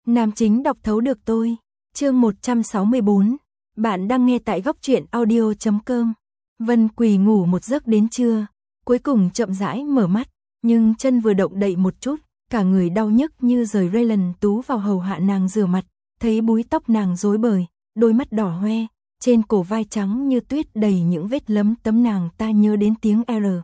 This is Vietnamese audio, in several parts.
Nam chính đọc thấu được tôi. Chương 164. Bạn đang nghe tại góc truyện audio.com. Vân Quỳ ngủ một giấc đến trưa, cuối cùng chậm rãi mở mắt, nhưng chân vừa động đậy một chút, cả người đau nhức như rời Raylan Tú vào hầu hạ nàng rửa mặt, thấy búi tóc nàng rối bời, đôi mắt đỏ hoe, trên cổ vai trắng như tuyết đầy những vết lấm tấm, nàng ta nhớ đến tiếng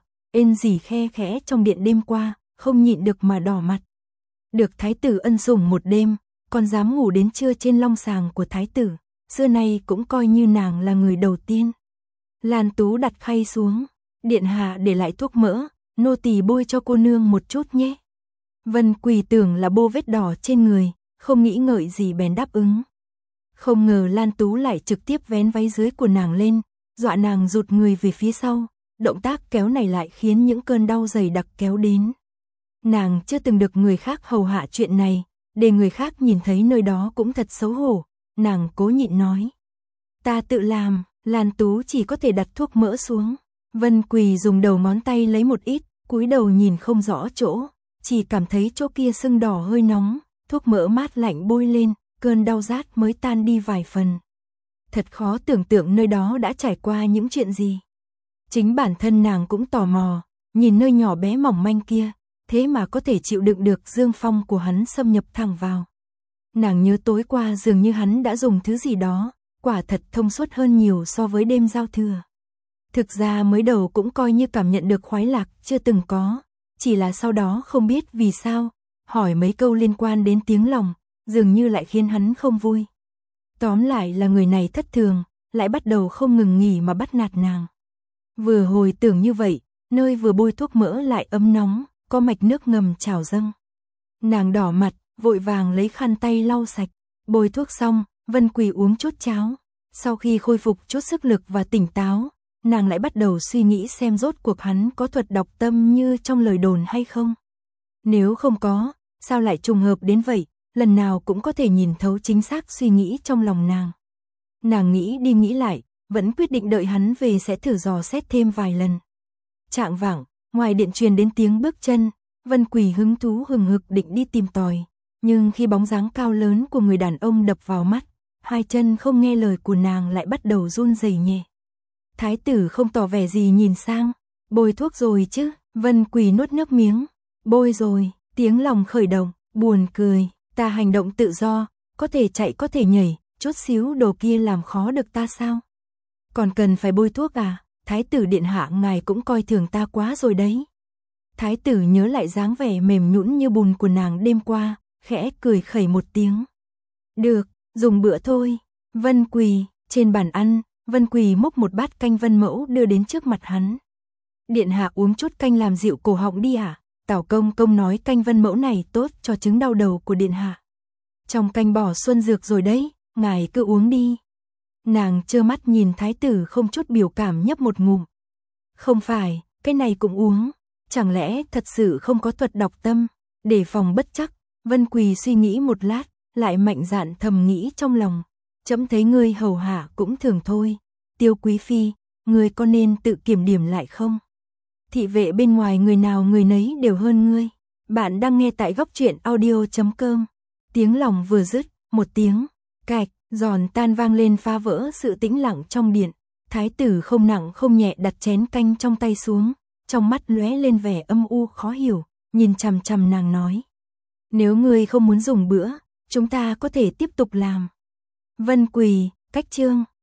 ên rỉ khe khẽ trong điện đêm qua, không nhịn được mà đỏ mặt. Được thái tử ân sủng một đêm, còn dám ngủ đến trưa trên long sàng của thái tử, xưa nay cũng coi như nàng là người đầu tiên. Lan Tú đặt khay xuống, điện hạ để lại thuốc mỡ, nô tỳ bôi cho cô nương một chút nhé. Vân Quỳ tưởng là bô vết đỏ trên người, không nghĩ ngợi gì bèn đáp ứng. Không ngờ Lan Tú lại trực tiếp vén váy dưới của nàng lên, dọa nàng rụt người về phía sau, động tác kéo này lại khiến những cơn đau dày đặc kéo đến. Nàng chưa từng được người khác hầu hạ chuyện này, để người khác nhìn thấy nơi đó cũng thật xấu hổ, nàng cố nhịn nói. Ta tự làm. Lan Tú chỉ có thể đặt thuốc mỡ xuống. Vân Quỳ dùng đầu ngón tay lấy một ít, cúi đầu nhìn không rõ chỗ, chỉ cảm thấy chỗ kia sưng đỏ hơi nóng, thuốc mỡ mát lạnh bôi lên, cơn đau rát mới tan đi vài phần. Thật khó tưởng tượng nơi đó đã trải qua những chuyện gì. Chính bản thân nàng cũng tò mò, nhìn nơi nhỏ bé mỏng manh kia, thế mà có thể chịu đựng được dương phong của hắn xâm nhập thẳng vào. Nàng nhớ tối qua dường như hắn đã dùng thứ gì đó, quả thật thông suốt hơn nhiều so với đêm giao thừa. Thực ra mới đầu cũng coi như cảm nhận được khoái lạc chưa từng có, chỉ là sau đó không biết vì sao, hỏi mấy câu liên quan đến tiếng lòng, dường như lại khiến hắn không vui. Tóm lại là người này thất thường, lại bắt đầu không ngừng nghỉ mà bắt nạt nàng. Vừa hồi tưởng như vậy, nơi vừa bôi thuốc mỡ lại ấm nóng, có mạch nước ngầm trào dâng. Nàng đỏ mặt, vội vàng lấy khăn tay lau sạch, bôi thuốc xong, Vân Quỳ uống chút cháo. Sau khi khôi phục chút sức lực và tỉnh táo, nàng lại bắt đầu suy nghĩ xem rốt cuộc hắn có thuật đọc tâm như trong lời đồn hay không. Nếu không có, sao lại trùng hợp đến vậy, lần nào cũng có thể nhìn thấu chính xác suy nghĩ trong lòng nàng. Nàng nghĩ đi nghĩ lại, vẫn quyết định đợi hắn về sẽ thử dò xét thêm vài lần. Chạng vạng, ngoài điện truyền đến tiếng bước chân, Vân Quỳ hứng thú hừng hực định đi tìm tòi, nhưng khi bóng dáng cao lớn của người đàn ông đập vào mắt, hai chân không nghe lời của nàng lại bắt đầu run rẩy nhẹ. Thái tử không tỏ vẻ gì nhìn sang, bôi thuốc rồi chứ? Vân Quỳ nuốt nước miếng, bôi rồi, tiếng lòng khởi động, buồn cười, ta hành động tự do, có thể chạy có thể nhảy, chút xíu đồ kia làm khó được ta sao? Còn cần phải bôi thuốc à? Thái tử điện hạ ngài cũng coi thường ta quá rồi đấy. Thái tử nhớ lại dáng vẻ mềm nhũn như bùn của nàng đêm qua, khẽ cười khẩy một tiếng. Được, dùng bữa thôi. Vân Quỳ, trên bàn ăn, Vân Quỳ múc một bát canh Vân Mẫu đưa đến trước mặt hắn. Điện hạ uống chút canh làm dịu cổ họng đi à? Tào công công nói canh Vân Mẫu này tốt cho chứng đau đầu của điện hạ. Trong canh bỏ xuân dược rồi đấy, ngài cứ uống đi. Nàng trơ mắt nhìn thái tử không chút biểu cảm nhấp một ngụm. Không phải, cái này cũng uống, chẳng lẽ thật sự không có thuật đọc tâm, để phòng bất chắc. Vân Quỳ suy nghĩ một lát, lại mạnh dạn thầm nghĩ trong lòng, chấm thấy ngươi hầu hạ cũng thường thôi, Tiêu quý phi, ngươi có nên tự kiểm điểm lại không? Thị vệ bên ngoài người nào người nấy đều hơn ngươi. Bạn đang nghe tại góc truyện audio.com. Tiếng lòng vừa dứt, một tiếng cạch giòn tan vang lên phá vỡ sự tĩnh lặng trong điện. Thái tử không nặng không nhẹ đặt chén canh trong tay xuống, trong mắt lóe lên vẻ âm u khó hiểu, nhìn chằm chằm nàng nói. Nếu ngươi không muốn dùng bữa, chúng ta có thể tiếp tục làm. Vân Quỳ, cách chương.